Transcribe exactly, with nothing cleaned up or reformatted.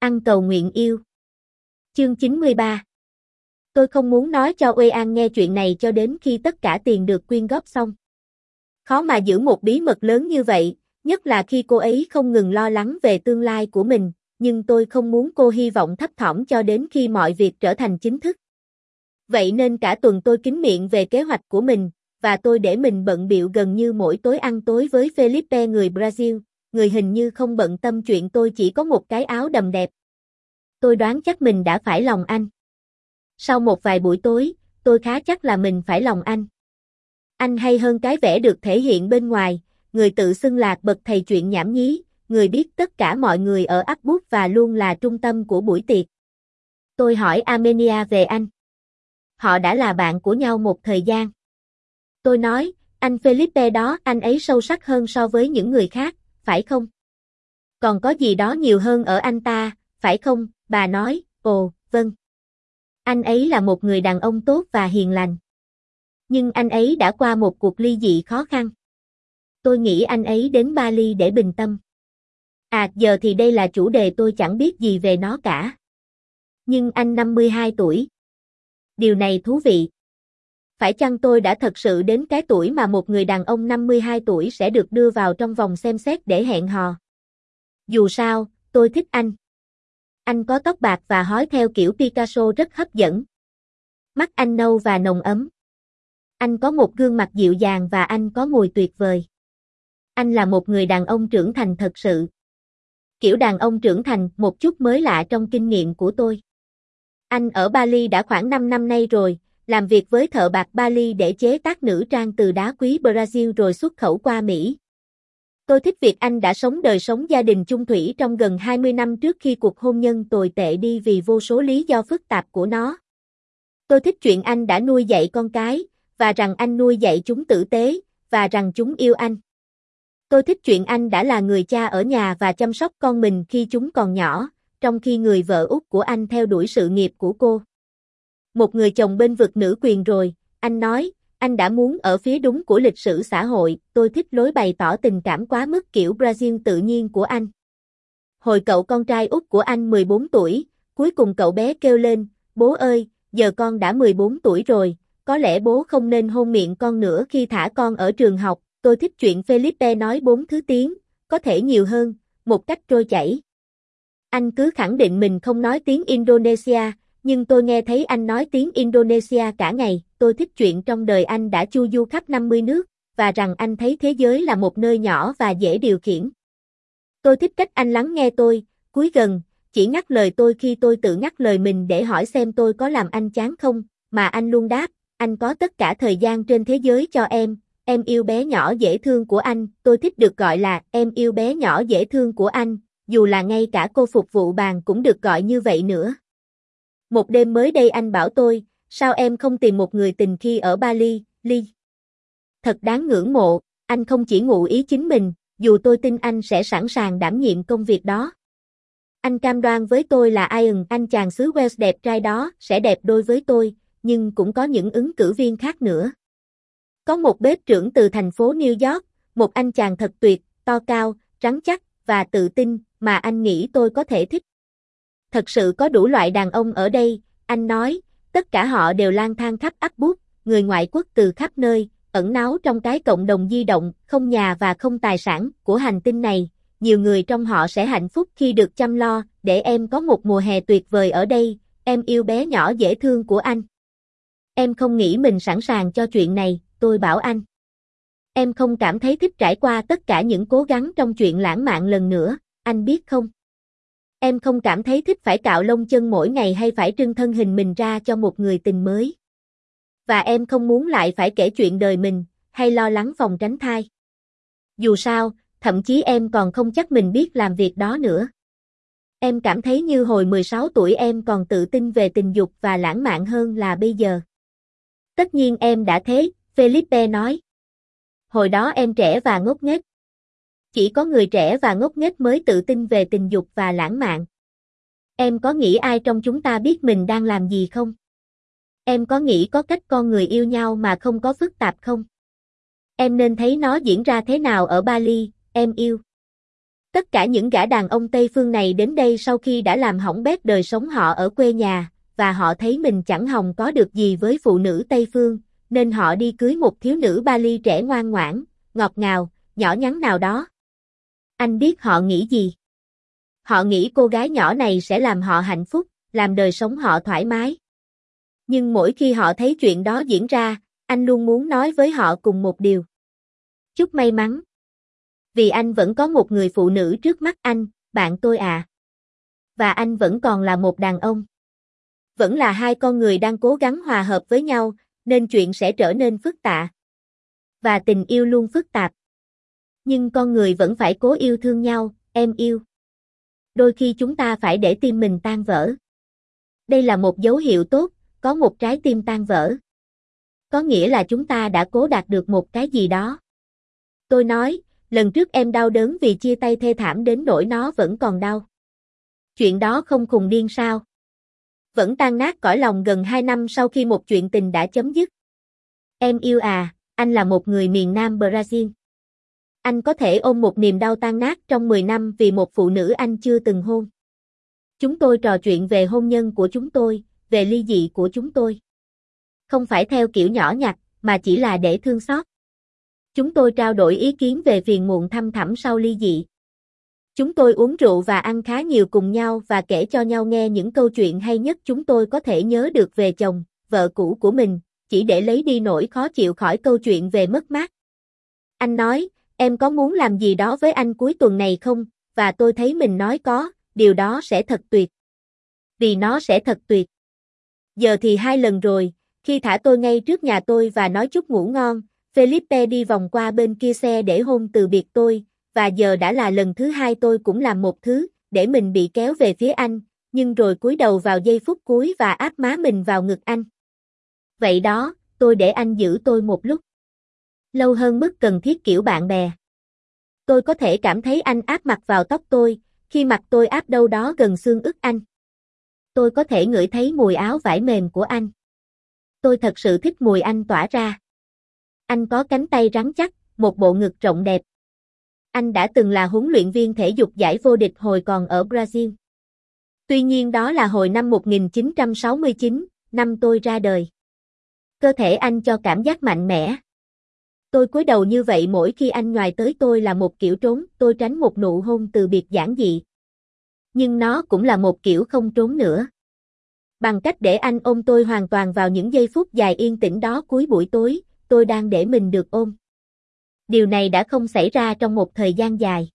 Ăn cầu nguyện yêu. Chương chín mươi ba. Tôi không muốn nói cho Uê An nghe chuyện này cho đến khi tất cả tiền được quyên góp xong. Khó mà giữ một bí mật lớn như vậy, nhất là khi cô ấy không ngừng lo lắng về tương lai của mình, nhưng tôi không muốn cô hy vọng thấp thỏm cho đến khi mọi việc trở thành chính thức. Vậy nên cả tuần tôi kín miệng về kế hoạch của mình, và tôi để mình bận bịu gần như mỗi tối ăn tối với Felipe người Brazil, người hình như không bận tâm chuyện tôi chỉ có một cái áo đầm đẹp. Tôi đoán chắc mình đã phải lòng anh. Sau một vài buổi tối, tôi khá chắc là mình phải lòng anh. Anh hay hơn cái vẻ được thể hiện bên ngoài, người tự xưng là bậc thầy chuyện nhảm nhí, người biết tất cả mọi người ở ấp bút và luôn là trung tâm của buổi tiệc. Tôi hỏi Armenia về anh. Họ đã là bạn của nhau một thời gian. Tôi nói, anh Felipe đó, anh ấy sâu sắc hơn so với những người khác, phải không? Còn có gì đó nhiều hơn ở anh ta, phải không? Bà nói, ồ, vâng. Anh ấy là một người đàn ông tốt và hiền lành. Nhưng anh ấy đã qua một cuộc ly dị khó khăn. Tôi nghĩ anh ấy đến Bali để bình tâm. À, giờ thì đây là chủ đề tôi chẳng biết gì về nó cả. Nhưng anh năm mươi hai tuổi. Điều này thú vị. Phải chăng tôi đã thật sự đến cái tuổi mà một người đàn ông năm mươi hai tuổi sẽ được đưa vào trong vòng xem xét để hẹn hò? Dù sao, tôi thích anh. Anh có tóc bạc và hói theo kiểu Picasso rất hấp dẫn. Mắt anh nâu và nồng ấm. Anh có một gương mặt dịu dàng và anh có mùi tuyệt vời. Anh là một người đàn ông trưởng thành thật sự. Kiểu đàn ông trưởng thành, một chút mới lạ trong kinh nghiệm của tôi. Anh ở Bali đã khoảng năm năm nay rồi, làm việc với thợ bạc Bali để chế tác nữ trang từ đá quý Brazil rồi xuất khẩu qua Mỹ. Tôi thích việc anh đã sống đời sống gia đình chung thủy trong gần hai mươi năm trước khi cuộc hôn nhân tồi tệ đi vì vô số lý do phức tạp của nó. Tôi thích chuyện anh đã nuôi dạy con cái, và rằng anh nuôi dạy chúng tử tế, và rằng chúng yêu anh. Tôi thích chuyện anh đã là người cha ở nhà và chăm sóc con mình khi chúng còn nhỏ, trong khi người vợ út của anh theo đuổi sự nghiệp của cô. Một người chồng bên vực nữ quyền rồi, anh nói, anh đã muốn ở phía đúng của lịch sử xã hội, tôi thích lối bày tỏ tình cảm quá mức kiểu Brazil tự nhiên của anh. Hồi cậu con trai út của anh mười bốn tuổi, cuối cùng cậu bé kêu lên, bố ơi, giờ con đã mười bốn tuổi rồi, có lẽ bố không nên hôn miệng con nữa khi thả con ở trường học. Tôi thích chuyện Felipe nói bốn thứ tiếng, có thể nhiều hơn, một cách trôi chảy. Anh cứ khẳng định mình không nói tiếng Indonesia, nhưng tôi nghe thấy anh nói tiếng Indonesia cả ngày. Tôi thích chuyện trong đời anh đã chu du khắp năm mươi nước, và rằng anh thấy thế giới là một nơi nhỏ và dễ điều khiển. Tôi thích cách anh lắng nghe tôi, cúi gần, chỉ ngắt lời tôi khi tôi tự ngắt lời mình để hỏi xem tôi có làm anh chán không, mà anh luôn đáp, anh có tất cả thời gian trên thế giới cho em. Em yêu bé nhỏ dễ thương của anh, tôi thích được gọi là em yêu bé nhỏ dễ thương của anh, dù là ngay cả cô phục vụ bàn cũng được gọi như vậy nữa. Một đêm mới đây anh bảo tôi, sao em không tìm một người tình khi ở Bali, Ly? Thật đáng ngưỡng mộ, anh không chỉ ngụ ý chính mình, dù tôi tin anh sẽ sẵn sàng đảm nhiệm công việc đó. Anh cam đoan với tôi là Ian, anh chàng xứ Wales đẹp trai đó, sẽ đẹp đôi với tôi, nhưng cũng có những ứng cử viên khác nữa. Có một bếp trưởng từ thành phố New York, một anh chàng thật tuyệt, to cao, rắn chắc, và tự tin, mà anh nghĩ tôi có thể thích. Thật sự có đủ loại đàn ông ở đây, anh nói, tất cả họ đều lang thang khắp ấp bút, người ngoại quốc từ khắp nơi, ẩn náu trong cái cộng đồng di động, không nhà và không tài sản, của hành tinh này, nhiều người trong họ sẽ hạnh phúc khi được chăm lo, để em có một mùa hè tuyệt vời ở đây, em yêu bé nhỏ dễ thương của anh. Em không nghĩ mình sẵn sàng cho chuyện này, tôi bảo anh. Em không cảm thấy thích trải qua tất cả những cố gắng trong chuyện lãng mạn lần nữa, anh biết không? Em không cảm thấy thích phải cạo lông chân mỗi ngày hay phải trưng thân hình mình ra cho một người tình mới. Và em không muốn lại phải kể chuyện đời mình, hay lo lắng phòng tránh thai. Dù sao, thậm chí em còn không chắc mình biết làm việc đó nữa. Em cảm thấy như hồi mười sáu tuổi em còn tự tin về tình dục và lãng mạn hơn là bây giờ. Tất nhiên em đã thế, Felipe nói. Hồi đó em trẻ và ngốc nghếch. Chỉ có người trẻ và ngốc nghếch mới tự tin về tình dục và lãng mạn. Em có nghĩ ai trong chúng ta biết mình đang làm gì không? Em có nghĩ có cách con người yêu nhau mà không có phức tạp không? Em nên thấy nó diễn ra thế nào ở Bali, em yêu. Tất cả những gã đàn ông Tây phương này đến đây sau khi đã làm hỏng bét đời sống họ ở quê nhà, và họ thấy mình chẳng hòng có được gì với phụ nữ Tây phương, nên họ đi cưới một thiếu nữ Bali trẻ ngoan ngoãn, ngọt ngào, nhỏ nhắn nào đó. Anh biết họ nghĩ gì? Họ nghĩ cô gái nhỏ này sẽ làm họ hạnh phúc, làm đời sống họ thoải mái. Nhưng mỗi khi họ thấy chuyện đó diễn ra, anh luôn muốn nói với họ cùng một điều. Chúc may mắn. Vì anh vẫn có một người phụ nữ trước mắt anh, bạn tôi à. Và anh vẫn còn là một đàn ông. Vẫn là hai con người đang cố gắng hòa hợp với nhau, nên chuyện sẽ trở nên phức tạp. Và tình yêu luôn phức tạp. Nhưng con người vẫn phải cố yêu thương nhau, em yêu. Đôi khi chúng ta phải để tim mình tan vỡ. Đây là một dấu hiệu tốt, có một trái tim tan vỡ. Có nghĩa là chúng ta đã cố đạt được một cái gì đó. Tôi nói, lần trước em đau đớn vì chia tay thê thảm đến nỗi nó vẫn còn đau. Chuyện đó không khùng điên sao? Vẫn tan nát cõi lòng gần hai năm sau khi một chuyện tình đã chấm dứt. Em yêu à, anh là một người miền Nam Brazil. Anh có thể ôm một niềm đau tan nát trong mười năm vì một phụ nữ anh chưa từng hôn. Chúng tôi trò chuyện về hôn nhân của chúng tôi, về ly dị của chúng tôi. Không phải theo kiểu nhỏ nhặt, mà chỉ là để thương xót. Chúng tôi trao đổi ý kiến về phiền muộn thăm thẳm sau ly dị. Chúng tôi uống rượu và ăn khá nhiều cùng nhau và kể cho nhau nghe những câu chuyện hay nhất chúng tôi có thể nhớ được về chồng, vợ cũ của mình, chỉ để lấy đi nỗi khó chịu khỏi câu chuyện về mất mát. Anh nói, em có muốn làm gì đó với anh cuối tuần này không? Và tôi thấy mình nói có, điều đó sẽ thật tuyệt. Vì nó sẽ thật tuyệt. Giờ thì hai lần rồi, khi thả tôi ngay trước nhà tôi và nói chúc ngủ ngon, Felipe đi vòng qua bên kia xe để hôn từ biệt tôi, và giờ đã là lần thứ hai tôi cũng làm một thứ, để mình bị kéo về phía anh, nhưng rồi cúi đầu vào giây phút cuối và áp má mình vào ngực anh. Vậy đó, tôi để anh giữ tôi một lúc. Lâu hơn mức cần thiết kiểu bạn bè. Tôi có thể cảm thấy anh áp mặt vào tóc tôi, khi mặt tôi áp đâu đó gần xương ức anh. Tôi có thể ngửi thấy mùi áo vải mềm của anh. Tôi thật sự thích mùi anh tỏa ra. Anh có cánh tay rắn chắc, một bộ ngực rộng đẹp. Anh đã từng là huấn luyện viên thể dục giải vô địch hồi còn ở Brazil. Tuy nhiên đó là hồi năm một nghìn chín trăm sáu mươi chín, năm tôi ra đời. Cơ thể anh cho cảm giác mạnh mẽ. Tôi cúi đầu như vậy mỗi khi anh nhoài tới tôi là một kiểu trốn, tôi tránh một nụ hôn từ biệt giản dị. Nhưng nó cũng là một kiểu không trốn nữa. Bằng cách để anh ôm tôi hoàn toàn vào những giây phút dài yên tĩnh đó cuối buổi tối, tôi đang để mình được ôm. Điều này đã không xảy ra trong một thời gian dài.